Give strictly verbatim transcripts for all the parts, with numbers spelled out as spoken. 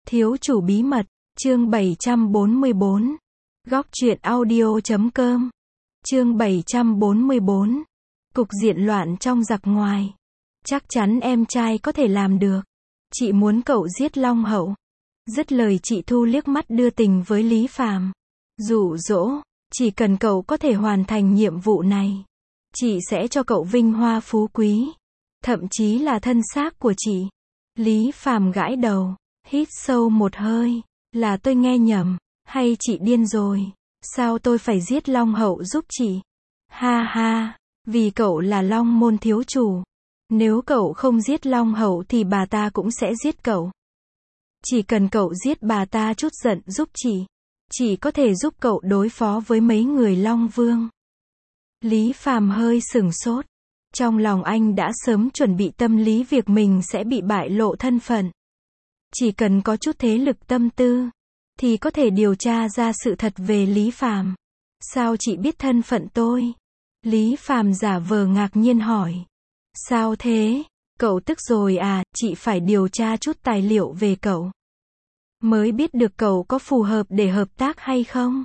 Thiếu chủ bí mật, chương bảy trăm bốn mươi bốn. Góc truyện audio chấm com. Chương bảy trăm bốn mươi bốn. Cục diện loạn trong giặc ngoài. Chắc chắn em trai có thể làm được. Chị muốn cậu giết Long Hậu. Dứt lời chị Thu liếc mắt đưa tình với Lý Phàm. Dụ dỗ, chỉ cần cậu có thể hoàn thành nhiệm vụ này, chị sẽ cho cậu vinh hoa phú quý, thậm chí là thân xác của chị. Lý Phàm gãi đầu, hít sâu một hơi, là tôi nghe nhầm, hay chị điên rồi, sao tôi phải giết Long Hậu giúp chị? Ha ha, vì cậu là Long môn thiếu chủ. Nếu cậu không giết Long Hậu thì bà ta cũng sẽ giết cậu. Chỉ cần cậu giết bà ta chút giận giúp chị, chị có thể giúp cậu đối phó với mấy người Long Vương. Lý Phàm hơi sửng sốt. Trong lòng anh đã sớm chuẩn bị tâm lý việc mình sẽ bị bại lộ thân phận. Chỉ cần có chút thế lực tâm tư, thì có thể điều tra ra sự thật về Lý Phàm. Sao chị biết thân phận tôi? Lý Phàm giả vờ ngạc nhiên hỏi. Sao thế? Cậu tức rồi à? Chị phải điều tra chút tài liệu về cậu, mới biết được cậu có phù hợp để hợp tác hay không.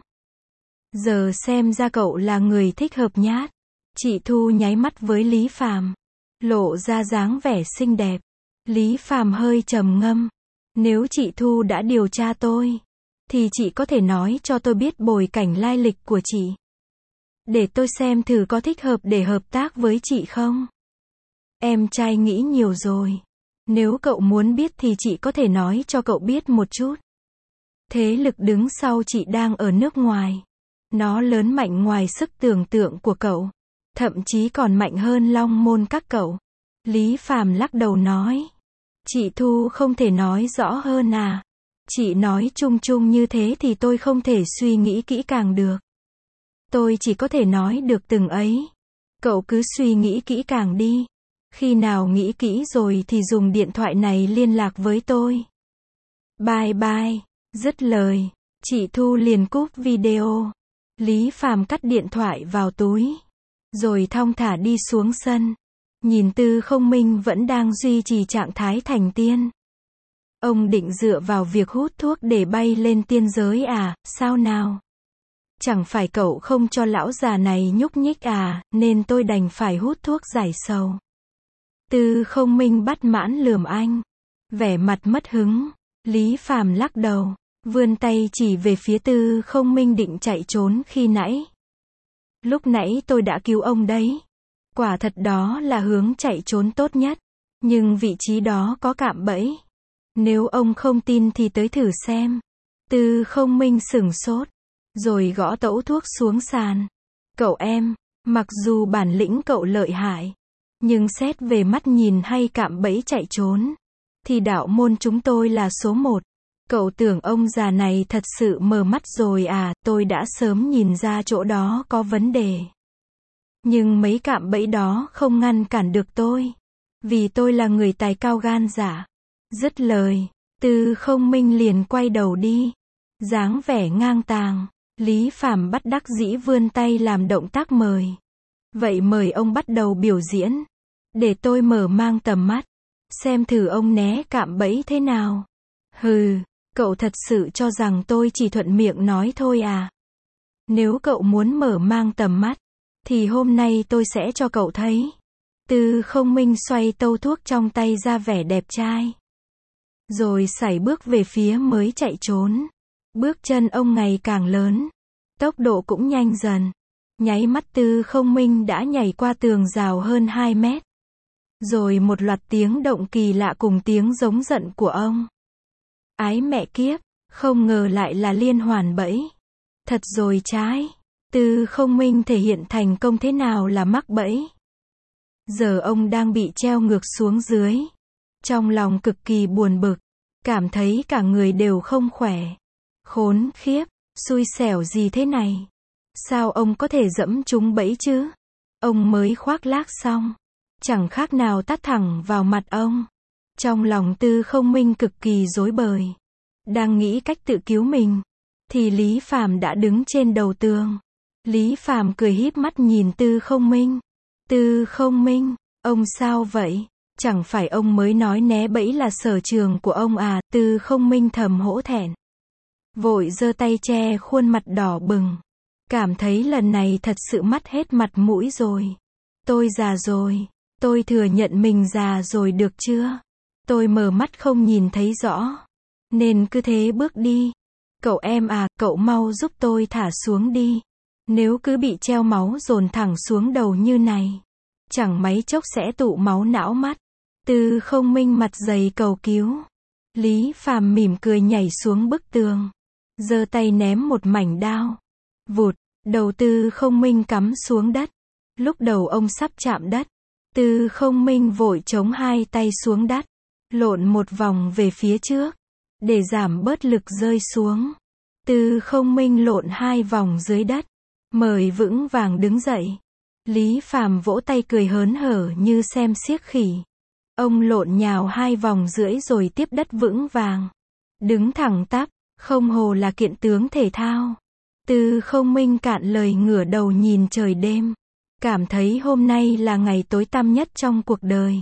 Giờ xem ra cậu là người thích hợp nhát. Chị Thu nháy mắt với Lý Phàm, lộ ra dáng vẻ xinh đẹp. Lý Phàm hơi trầm ngâm. Nếu chị Thu đã điều tra tôi, thì chị có thể nói cho tôi biết bối cảnh lai lịch của chị, để tôi xem thử có thích hợp để hợp tác với chị không. Em trai nghĩ nhiều rồi. Nếu cậu muốn biết thì chị có thể nói cho cậu biết một chút. Thế lực đứng sau chị đang ở nước ngoài. Nó lớn mạnh ngoài sức tưởng tượng của cậu. Thậm chí còn mạnh hơn Long môn các cậu. Lý Phàm lắc đầu nói. Chị Thu không thể nói rõ hơn à? Chị nói chung chung như thế thì tôi không thể suy nghĩ kỹ càng được. Tôi chỉ có thể nói được từng ấy. Cậu cứ suy nghĩ kỹ càng đi. Khi nào nghĩ kỹ rồi thì dùng điện thoại này liên lạc với tôi. Bye bye. Dứt lời, chị Thu liền cúp video. Lý Phàm cắt điện thoại vào túi, rồi thong thả đi xuống sân. Nhìn Tư Không Minh vẫn đang duy trì trạng thái thành tiên. Ông định dựa vào việc hút thuốc để bay lên tiên giới à? Sao nào? Chẳng phải cậu không cho lão già này nhúc nhích à, nên tôi đành phải hút thuốc giải sầu. Tư Không Minh bất mãn lườm anh, vẻ mặt mất hứng. Lý Phàm lắc đầu, vươn tay chỉ về phía Tư Không Minh định chạy trốn khi nãy. Lúc nãy tôi đã cứu ông đấy. Quả thật đó là hướng chạy trốn tốt nhất. Nhưng vị trí đó có cạm bẫy. Nếu ông không tin thì tới thử xem. Tư Không Minh sửng sốt, rồi gõ tẩu thuốc xuống sàn. Cậu em, mặc dù bản lĩnh cậu lợi hại, nhưng xét về mắt nhìn hay cạm bẫy chạy trốn, thì đạo môn chúng tôi là số một. Cậu tưởng ông già này thật sự mờ mắt rồi à? Tôi đã sớm nhìn ra chỗ đó có vấn đề. Nhưng mấy cạm bẫy đó không ngăn cản được tôi. Vì tôi là người tài cao gan dạ. Dứt lời, Tư Không Minh liền quay đầu đi. Dáng vẻ ngang tàng. Lý Phàm bất đắc dĩ vươn tay làm động tác mời. Vậy mời ông bắt đầu biểu diễn. Để tôi mở mang tầm mắt. Xem thử ông né cạm bẫy thế nào. Hừ, cậu thật sự cho rằng tôi chỉ thuận miệng nói thôi à? Nếu cậu muốn mở mang tầm mắt, thì hôm nay tôi sẽ cho cậu thấy. Tư Không Minh xoay tâu thuốc trong tay ra vẻ đẹp trai, rồi sải bước về phía mới chạy trốn. Bước chân ông ngày càng lớn, tốc độ cũng nhanh dần. Nháy mắt Tư Không Minh đã nhảy qua tường rào hơn hai mét. Rồi một loạt tiếng động kỳ lạ cùng tiếng giống giận của ông. Ái mẹ kiếp, không ngờ lại là liên hoàn bẫy. Thật rồi trái. Tư Không Minh thể hiện thành công thế nào là mắc bẫy. Giờ ông đang bị treo ngược xuống dưới. Trong lòng cực kỳ buồn bực. Cảm thấy cả người đều không khỏe. Khốn khiếp, xui xẻo gì thế này? Sao ông có thể dẫm trúng bẫy chứ? Ông mới khoác lác xong, chẳng khác nào tát thẳng vào mặt ông. Trong lòng Tư Không Minh cực kỳ rối bời. Đang nghĩ cách tự cứu mình, thì Lý Phàm đã đứng trên đầu tường. Lý Phàm cười híp mắt nhìn Tư Không Minh. Tư Không Minh, ông sao vậy? Chẳng phải ông mới nói né bẫy là sở trường của ông à, Tư Không Minh thầm hổ thẹn. Vội giơ tay che khuôn mặt đỏ bừng. Cảm thấy lần này thật sự mất hết mặt mũi rồi. Tôi già rồi. Tôi thừa nhận mình già rồi được chưa? Tôi mở mắt không nhìn thấy rõ. Nên cứ thế bước đi. Cậu em à, cậu mau giúp tôi thả xuống đi. Nếu cứ bị treo máu dồn thẳng xuống đầu như này, chẳng mấy chốc sẽ tụ máu não mắt. Tư Không Minh mặt dày cầu cứu. Lý Phàm mỉm cười nhảy xuống bức tường. Giơ tay ném một mảnh đao. Vụt, đầu Tư Không Minh cắm xuống đất. Lúc đầu ông sắp chạm đất, Tư Không Minh vội chống hai tay xuống đất, lộn một vòng về phía trước, để giảm bớt lực rơi xuống. Tư Không Minh lộn hai vòng dưới đất, mời vững vàng đứng dậy. Lý Phàm vỗ tay cười hớn hở như xem xiếc khỉ. Ông lộn nhào hai vòng rưỡi rồi tiếp đất vững vàng, đứng thẳng tắp, không hồ là kiện tướng thể thao. Tư Không Minh cạn lời ngửa đầu nhìn trời đêm, cảm thấy hôm nay là ngày tối tăm nhất trong cuộc đời.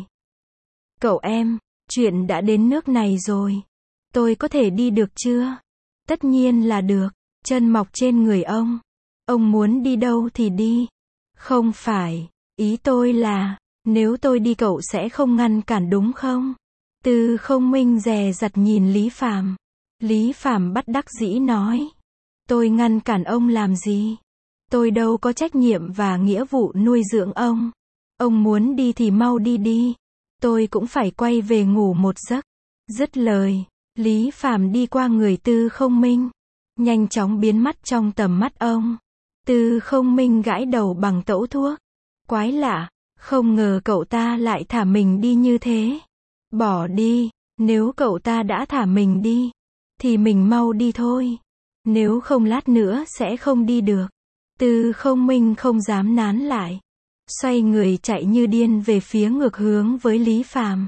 Cậu em, chuyện đã đến nước này rồi. Tôi có thể đi được chưa? Tất nhiên là được. Chân mọc trên người ông. Ông muốn đi đâu thì đi. Không phải, ý tôi là, nếu tôi đi cậu sẽ không ngăn cản đúng không? Tư Không Minh dè dặt nhìn Lý Phàm. Lý Phàm bất đắc dĩ nói. Tôi ngăn cản ông làm gì? Tôi đâu có trách nhiệm và nghĩa vụ nuôi dưỡng ông. Ông muốn đi thì mau đi đi. Tôi cũng phải quay về ngủ một giấc. Dứt lời, Lý Phàm đi qua người Tư Không Minh, nhanh chóng biến mất trong tầm mắt ông. Tư Không Minh gãi đầu bằng tẩu thuốc. Quái lạ, không ngờ cậu ta lại thả mình đi như thế. Bỏ đi, nếu cậu ta đã thả mình đi, thì mình mau đi thôi. Nếu không lát nữa sẽ không đi được. Tư Không Minh không dám nán lại, xoay người chạy như điên về phía ngược hướng với Lý Phàm.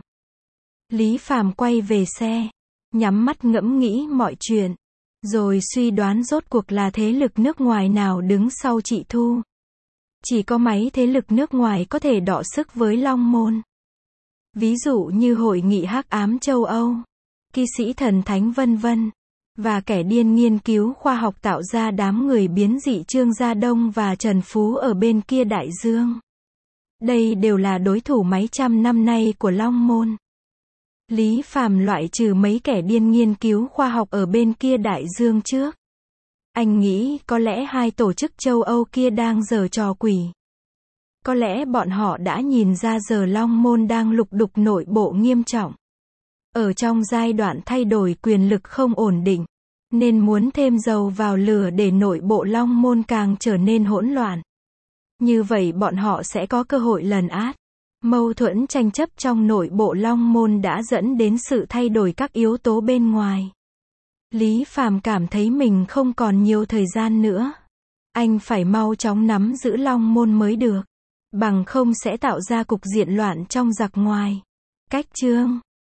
Lý Phàm quay về xe, nhắm mắt ngẫm nghĩ mọi chuyện, rồi suy đoán rốt cuộc là thế lực nước ngoài nào đứng sau chị Thu. Chỉ có mấy thế lực nước ngoài có thể đọ sức với Long Môn. Ví dụ như Hội nghị Hắc Ám châu Âu, Kỵ sĩ thần thánh vân vân, và kẻ điên nghiên cứu khoa học tạo ra đám người biến dị Trương Gia Đông và Trần Phú ở bên kia đại dương. Đây đều là đối thủ mấy trăm năm nay của Long Môn. Lý Phàm loại trừ mấy kẻ điên nghiên cứu khoa học ở bên kia đại dương trước. Anh nghĩ có lẽ hai tổ chức châu Âu kia đang giở trò quỷ. Có lẽ bọn họ đã nhìn ra giờ Long Môn đang lục đục nội bộ nghiêm trọng. Ở trong giai đoạn thay đổi quyền lực không ổn định, nên muốn thêm dầu vào lửa để nội bộ Long Môn càng trở nên hỗn loạn. Như vậy bọn họ sẽ có cơ hội lấn át. Mâu thuẫn tranh chấp trong nội bộ Long Môn đã dẫn đến sự thay đổi các yếu tố bên ngoài. Lý Phàm cảm thấy mình không còn nhiều thời gian nữa. Anh phải mau chóng nắm giữ Long Môn mới được. Bằng không sẽ tạo ra cục diện loạn trong giặc ngoài. Cách chương